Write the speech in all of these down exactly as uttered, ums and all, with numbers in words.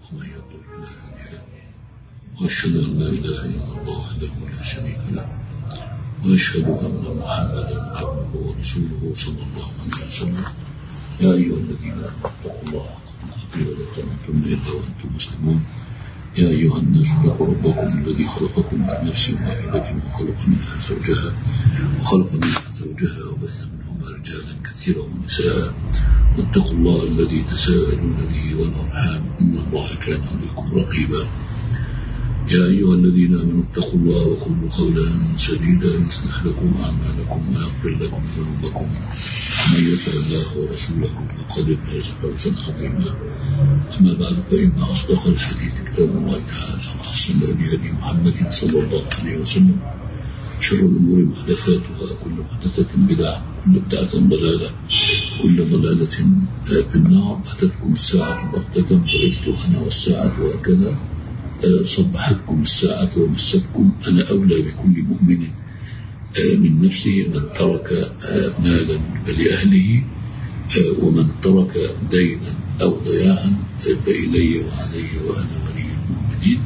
ومن يضلل فلا هادي له، وأشهد أن لا إله إلا الله وحده لا شريك له، وأشهد أن محمدا عبده ورسوله صلى الله عليه وسلم. يا أيها الذين آمنوا اتقوا الله حق تقاته ولا تموتن إلا وأنتم مسلمون. يا أيها الناس اتقوا ربكم الذي خلقكم من نفس واحدة وخلق منها زوجها وخلق منها زوجها وبث منهما رجالا كثيرا ونساء، واتقوا الله الذي تساءلون به والأرحام إن الله كان عليكم رقيبا. يا أيها الذين آمنوا اتقوا الله وقولوا قولا سديدا يصلح لكم أعمالكم ويغفر لكم ذنوبكم، ومن يطع الله ورسوله فقد فاز فوزا عظيما. أما بعد، فإن أصدق الحديث كتاب الله تعالى، وأحسن الهدي هدي محمد صلى الله عليه وسلم، شر الأمور محدثاتها، كل محدثة بدعة، كل بدعة ضلالة، كل ضلالة في النار. أتتكم الساعة بغتة بعثت أنا والساعة وهكذا صبحتكم الساعة ومستكم. أنا أولى بكل مؤمن من نفسه، من ترك مالا فلأهله، ومن ترك دينا أو ضياعا فإلي وعلي وأنا ولي المؤمنين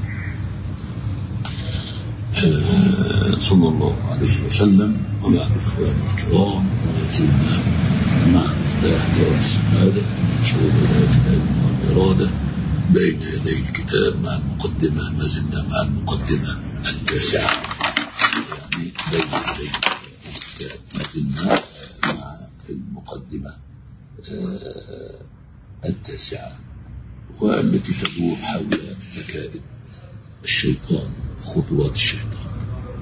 صلى الله عليه وسلم. وبعد إخواني الكرام، ما زلنا مع مفتاح دار السعادة من شرور العلم والإرادة بين يدي الكتاب مع المقدمة. ما زلنا مع المقدمة التاسعة، يعني بين يدي الكتاب ما زلنا مع المقدمة التاسعة، والتي تدور حول مكائد الشيطان وخطوات الشيطان.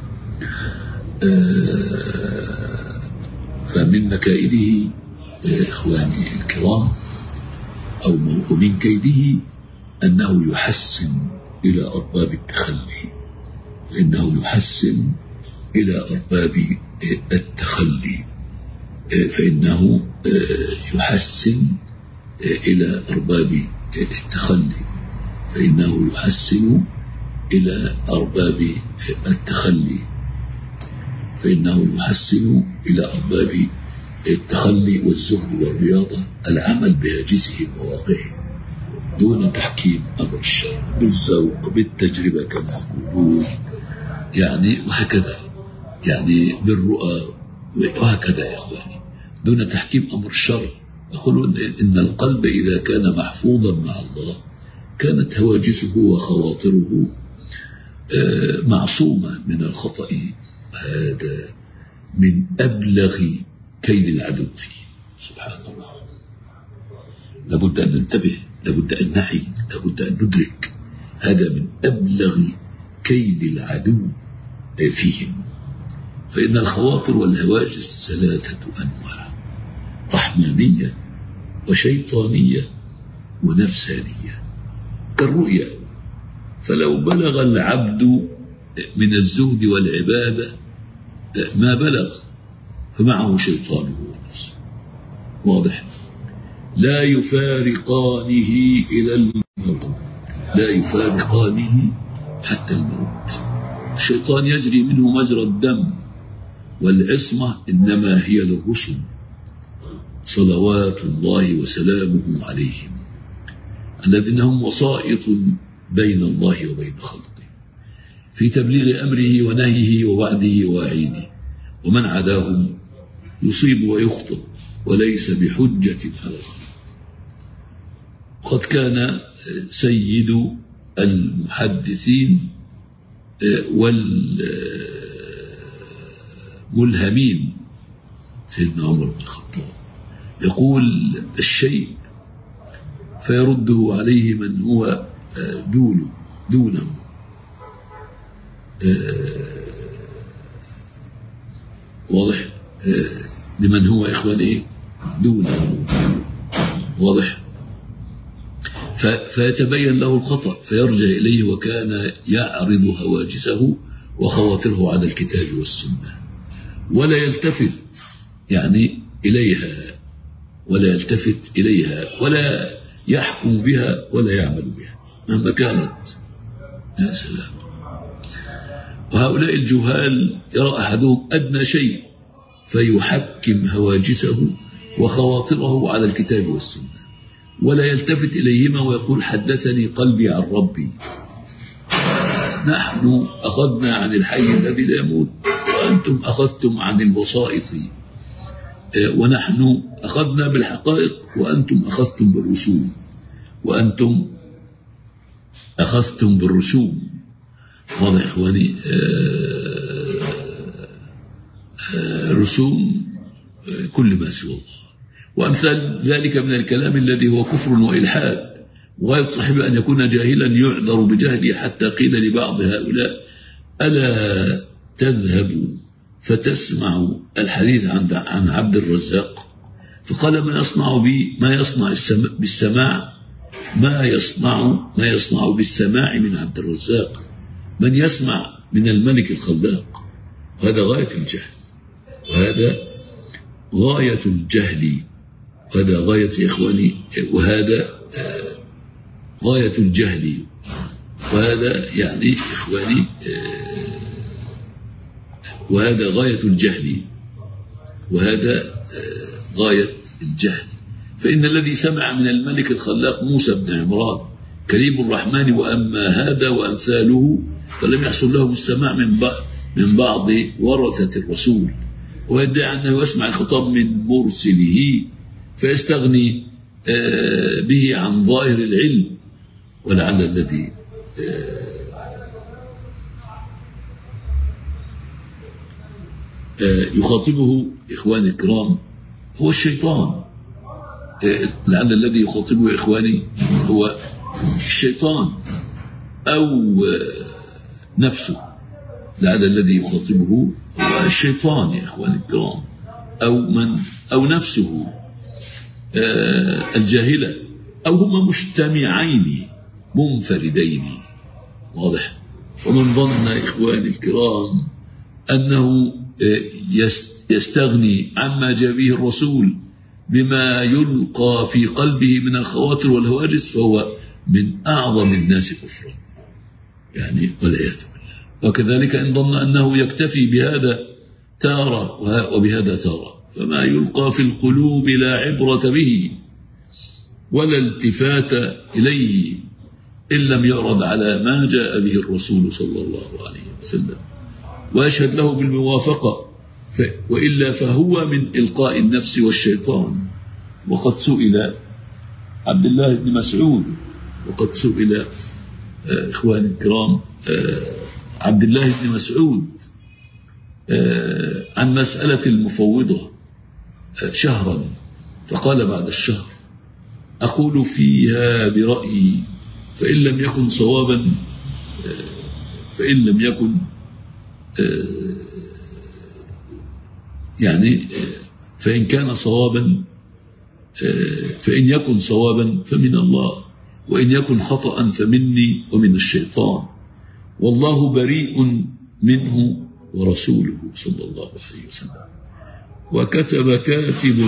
فمن مكائده إخواني الكرام أو من كيده أنه يحسن إلى أرباب التخلي، إنه يحسن إلى أرباب التخلي، فإنه يحسن إلى أرباب التخلي فإنه يحسن إلى أرباب التخلي فإنه يحسن إلى أرباب التخلي والزهد والرياضة العمل بهاجسه وواقعه دون تحكيم أمر الشر، بالذوق بالتجربة كما يقولون، يعني وهكذا، يعني بالرؤى وهكذا يا أخواني، دون تحكيم أمر الشر. يقولون إن القلب إذا كان محفوظا مع الله كانت هواجسه وخواطره معصومة من الخطأ. هذا من أبلغ كيد العدو فيه، سبحان الله. لابد أن ننتبه، لابد أن نعي، لابد أن ندرك، هذا من أبلغ كيد العدو فيهم. فإن الخواطر والهواجس ثلاثة أنواع: رحمانية وشيطانية ونفسانية، كالرؤيا. فلو بلغ العبد من الزهد والعبادة ما بلغ فمعه شيطانه ونفسه، واضح؟ لا يفارقانه إلى الموت، لا يفارقانه حتى الموت. الشيطان يجري منه مجرى الدم، والعصمة إنما هي للرسل صلوات الله وسلامه عليهم، الذين هم وسائط بين الله وبين خلقه في تبليغ أمره ونهيه ووعده ووعيده. ومن عداهم يصيب ويخطئ وليس بحجة على الخلق. قد كان سيد المحدثين والملهمين سيدنا عمر بن الخطاب يقول الشيء فيرده عليه من هو دونه دونه واضح؟ لمن هو إخوان إيه؟ دونه، واضح؟ فيتبين له الخطأ فيرجع إليه، وكان يعرض هواجسه وخواطره على الكتاب والسنة، ولا يلتفت يعني إليها ولا يلتفت إليها ولا يحكم بها ولا يعمل بها مهما كانت. يا سلام. وهؤلاء الجهال يرى أحدهم أدنى شيء فيحكم هواجسه وخواطره على الكتاب والسنة، ولا يلتفت إليهما ويقول حدثني قلبي عن ربي. نحن أخذنا عن الحي الذي لا يموت وأنتم أخذتم عن الوسائط، ونحن أخذنا بالحقائق وأنتم أخذتم بالرسوم وأنتم أخذتم بالرسوم. واضح إخواني؟ رسوم كل ما سوى الله، وأمثال ذلك من الكلام الذي هو كفر وإلحاد، وغاية صاحبه أن يكون جاهلا يعذر بجهله، حتى قيل لبعض هؤلاء ألا تذهب فتسمع الحديث عن عن عبد الرزاق؟ فقال ما يصنع بي ما يصنع بالسماع ما يصنع ما يصنع بالسماع من عبد الرزاق من يسمع من الملك الخلاق. وهذا غاية الجهل، وهذا غاية الجهل، وهذا غاية يا إخواني، وهذا غاية الجهل، وهذا يعني إخواني وهذا غاية الجهل، وهذا غاية الجهل. فإن الذي سمع من الملك الخلاق موسى بن عمران كريم الرحمن، وأما هذا وأمثاله فلم يحصل له السماع من من بعض ورثة الرسول، ويدعي أنه يسمع الخطاب من مرسله فيستغني به عن ظاهر العلم. ولعل الذي يخاطبه إخواني الكرام هو الشيطان. لعل الذي يخاطبه إخواني هو الشيطان أو نفسه. لعل الذي يخاطبه هو الشيطان يا إخواني الكرام، أو من أو نفسه الجاهلة، أو هما مجتمعين منفردين. واضح؟ ومن ظن إخواني الكرام أنه يستغني عما جاء به الرسول بما يلقى في قلبه من الخواطر والهواجس فهو من أعظم الناس كفرا، يعني والعياذ بالله. وكذلك إن ظن أنه يكتفي بهذا تارة وبهذا تارة، فما يلقى في القلوب لا عبرة به ولا التفات إليه إن لم يعرض على ما جاء به الرسول صلى الله عليه وسلم ويشهد له بالموافقة، وإلا فهو من إلقاء النفس والشيطان. وقد سئل عبد الله بن مسعود وقد سئل إخواني الكرام عبد الله بن مسعود عن مسألة المفوضة شهرا، فقال بعد الشهر أقول فيها برأيي فإن لم يكن صوابا فإن لم يكن يعني فإن كان صوابا فإن يكن صوابا فمن الله، وإن يكن خطأ فمني ومن الشيطان، والله بريء منه ورسوله صلى الله عليه وسلم. وكتب كاتب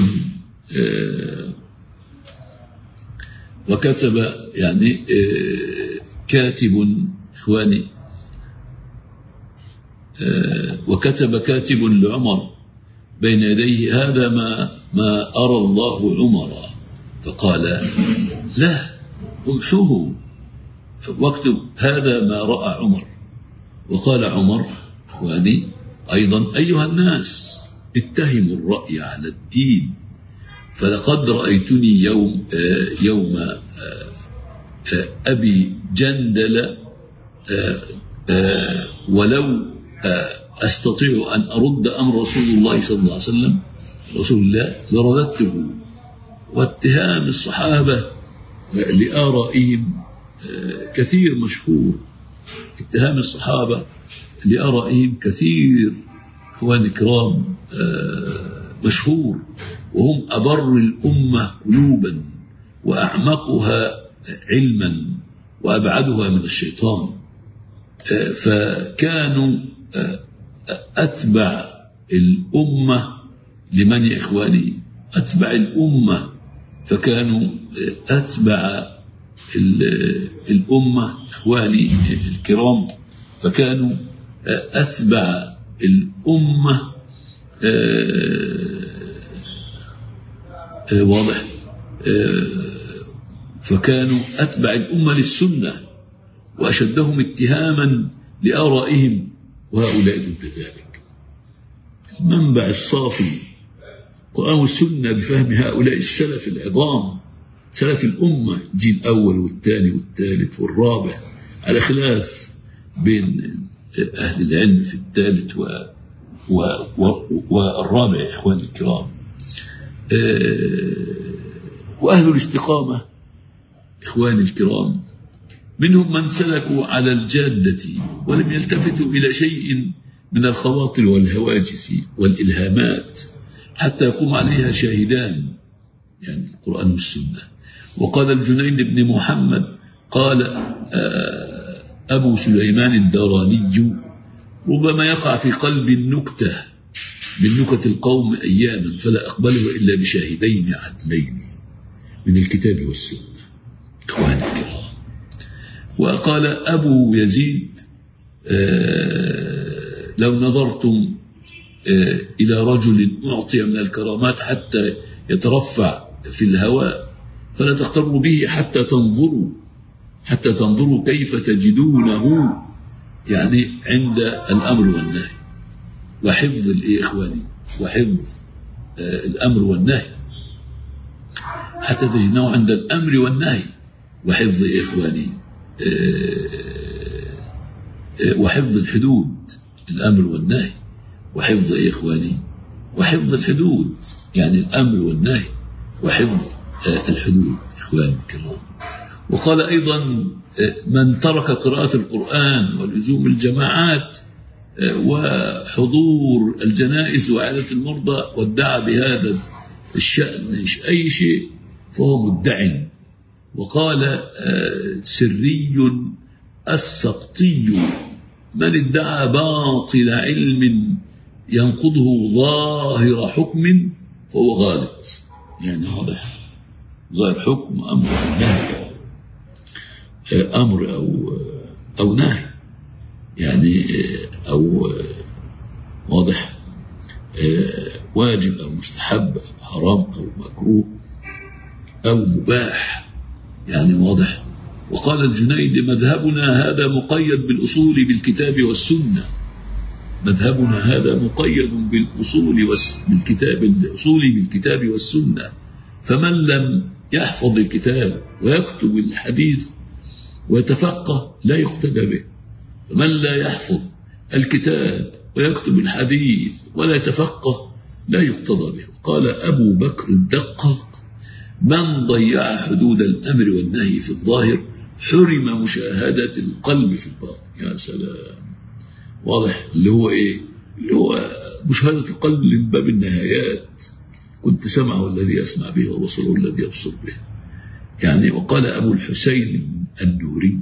وكتب يعني كاتب إخواني وكتب كاتب لعمر بين يديه هذا ما ما أرى الله عمر، فقال لا امحوه واكتب هذا ما رأى عمر. وقال عمر إخواني أيضا أيها الناس اتهموا الرأي على الدين، فلقد رأيتني يوم يوم أبي جندل ولو أستطيع أن أرد أمر رسول الله صلى الله عليه وسلم رسول الله لرددته. واتهام الصحابة لآرائهم كثير مشهور، اتهام الصحابة لآرائهم كثير إخواني الكرام مشهور، وهم أبر الأمة قلوبا وأعمقها علما وأبعدها من الشيطان. فكانوا أتبع الأمة لمن يا إخواني أتبع الأمة، فكانوا أتبع الأمة إخواني الكرام، فكانوا أتبع الأمة واضح فكانوا أتبع الأمة للسنة وأشدهم اتهاما لآرائهم، وهؤلاء ضد ذلك. المنبع الصافي القرآن والسنة بفهم هؤلاء السلف العظام، سلف الأمة، الجيل الأول والثاني والثالث والرابع، على خلاف بين أهل العلم في الثالث و... و... و... والرابع. إخوان الكرام، وأهل الاستقامة إخوان الكرام منهم من سلكوا على الجادة ولم يلتفتوا إلى شيء من الخواطر والهواجس والإلهامات حتى يقوم عليها شاهدان، يعني القرآن والسنة. وقال الجنيد بن محمد قال أبو سليمان الداراني: ربما يقع في قلب النكتة من نكت القوم أياما فلا أقبله إلا بشاهدين عدلين من الكتاب والسنة. إخواني الكرام، وقال أبو يزيد: آه لو نظرتم آه إلى رجل أعطي من الكرامات حتى يترفع في الهواء فلا تغتروا به حتى تنظروا حتى تنظروا كيف تجدونه، يعني عند الأمر والنهي وحفظ الإيه إخواني وحفظ آه الأمر والنهي، حتى تجدونه عند الأمر والنهي وحفظ إخواني آه آه وحفظ الحدود، الأمر والنهي وحفظ إخواني وحفظ الحدود، يعني الأمر والنهي وحفظ آه الحدود. إخواني الكرام، وقال أيضا: من ترك قراءة القرآن ولزوم الجماعات وحضور الجنائز وعيادة المرضى وادعى بهذا الشأن أي شيء فهو مدع. وقال سري السقطي: من ادعى باطل علم ينقضه ظاهر حكم فهو غالط، يعني واضح ظاهر حكم أمر نهي، أمر أو أو نهي، يعني أو واضح واجب أو مستحب أو حرام أو مكروه أو مباح، يعني واضح. وقال الجنيد: مذهبنا هذا مقيد بالأصول بالكتاب والسنة، مذهبنا هذا مقيد بالأصول بالكتاب الأصول بالكتاب والسنة، فمن لم يحفظ الكتاب ويكتب الحديث ويتفقه لا يقتدى به، فمن لا يحفظ الكتاب ويكتب الحديث ولا يتفقه لا يقتضى به. قال أبو بكر الدقاق: من ضيع حدود الأمر والنهي في الظاهر حرم مشاهدة القلب في الباطن. يا سلام، واضح اللي هو إيه؟ اللي هو مشاهدة القلب من باب النهايات، كنت سمعه الذي يسمع به وبصره الذي يبصر به، يعني. وقال أبو الحسين النوري: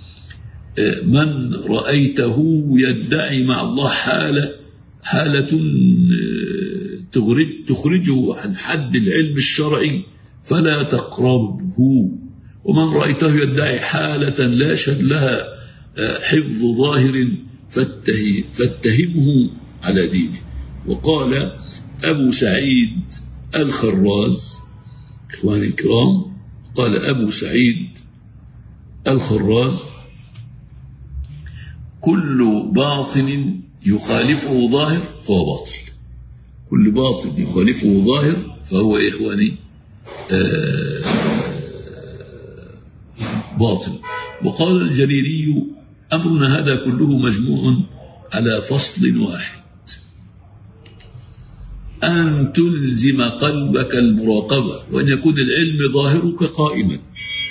من رأيته يدعي مع الله حالة حالة تخرجه عن حد العلم الشرعي فلا تقربه، ومن رأيته يدعي حالة لا شد لها حفظ ظاهر فاتهمه على دينه. وقال أبو سعيد الخراز: إخواني الكرام، قال أبو سعيد الخراز: كل باطن يخالفه ظاهر فهو باطل، كل باطن يخالفه ظاهر فهو إخواني آه باطل. وقال الجريري: أمرنا هذا كله مجموع على فصل واحد، أن تلزم قلبك المراقبة وأن يكون العلم ظاهرك قائما،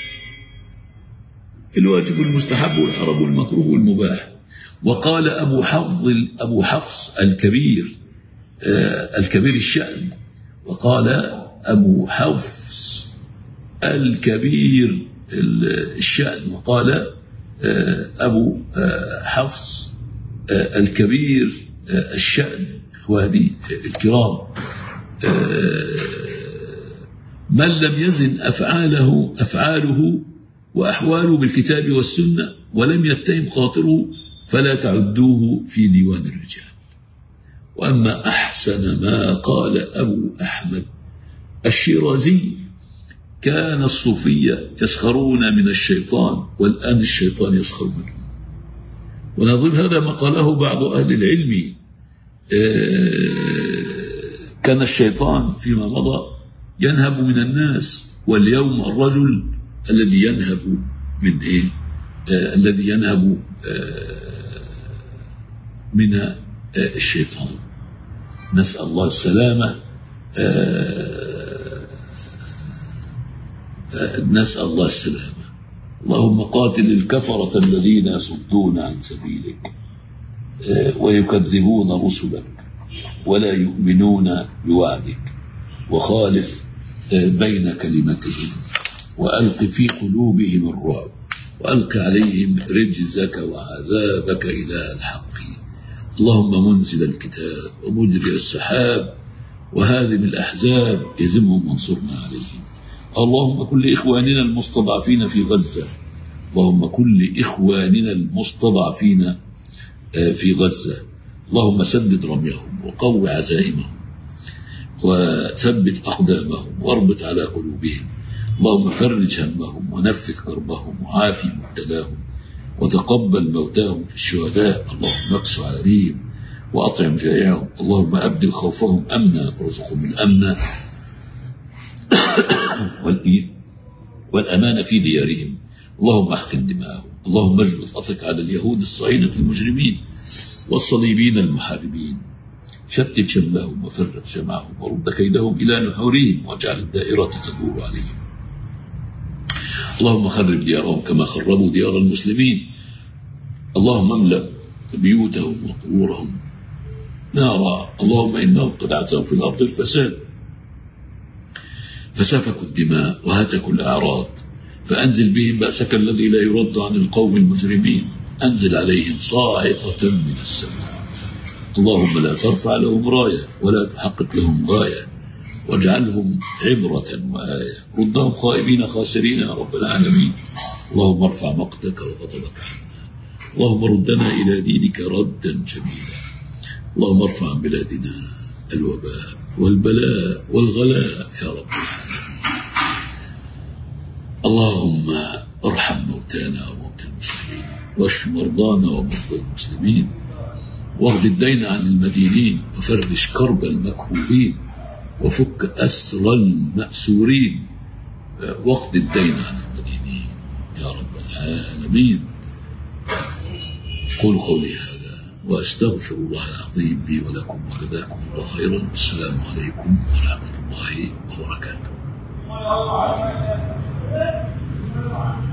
الواجب والمستحب والحرام والمكروه والمباح. وقال أبو حفظ أبو حفص الكبير آه الكبير الشأن، وقال أبو حفص الكبير الشأن، وقال آه أبو آه حفص آه الكبير آه الشأن. إخواني الكرام، آه من لم يزن أفعاله أفعاله وأحواله بالكتاب والسنة ولم يتهم خاطره فلا تعدوه في ديوان الرجال. وأما أحسن ما قال أبو أحمد الشيرازي: كان الصوفية يسخرون من الشيطان والآن الشيطان يسخر منهم. ونظير هذا ما قاله بعض أهل العلم. كان الشيطان فيما مضى ينهب من الناس، واليوم الرجل الذي ينهب من إيه؟ آه الذي ينهب آه من آه الشيطان. نسأل الله السلامة. آه آه نسأل الله السلامة. اللهم قاتل الكفرة الذين يصدون عن سبيلك آه ويكذبون رسلك ولا يؤمنون بوعدك، وخالف آه بين كلمتهم، وألق في قلوبهم الرعب، وألق عليهم رجزك وعذابك إلى الحق. اللهم منزل الكتاب ومجري السحاب وهادم الأحزاب يزمهم وانصرنا عليهم. اللهم كل إخواننا المستضعفين في غزة، اللهم كل إخواننا المستضعفين في غزة، اللهم سدد رميهم وقو عزائمهم وثبت أقدامهم واربط على قلوبهم. اللهم فرج همهم ونفذ كربهم وعافي مبتلاهم وتقبل موتاهم في الشهداء. اللهم اكس عاريهم وأطعم جائعهم. اللهم أبدل خوفهم أمنا وارزقهم الأمن والأمان في ديارهم. اللهم احقن دماءهم. اللهم اجبر أثرك على اليهود الصهاينة المجرمين والصليبين المحاربين. شتت شملهم وفرق جمعهم ورد كيدهم إلى نحورهم واجعل الدائرة تدور عليهم. اللهم خرب ديارهم كما خربوا ديار المسلمين. اللهم املأ بيوتهم وقبورهم نارا. اللهم إنهم قد عتوا في الأرض الفساد فسفكوا الدماء وهتكوا الأعراض، فأنزل بهم بأسك الذي لا يرد عن القوم المجرمين. أنزل عليهم صاعقة من السماء. اللهم لا ترفع لهم راية ولا تحقق لهم غاية، واجعلهم عبرة وآية. ردهم خائبين خاسرين يا رب العالمين. اللهم ارفع مقتك وغضبك عنا. اللهم ردنا إلى دينك ردا جميلا. اللهم ارفع عن بلادنا الوباء والبلاء والغلاء يا رب العالمين. اللهم ارحم موتانا وموتى المسلمين، واشف مرضانا ومرضى المسلمين، واغض الدين عن المدينين، وفرج كرب المكروبين، وفك أسر المأسورين، واقض الدين عن المدينين يا رب العالمين. قولوا قولي هذا وأستغفر الله العظيم لي ولكم وجزاكم الله خيرا. السلام عليكم ورحمة الله وبركاته.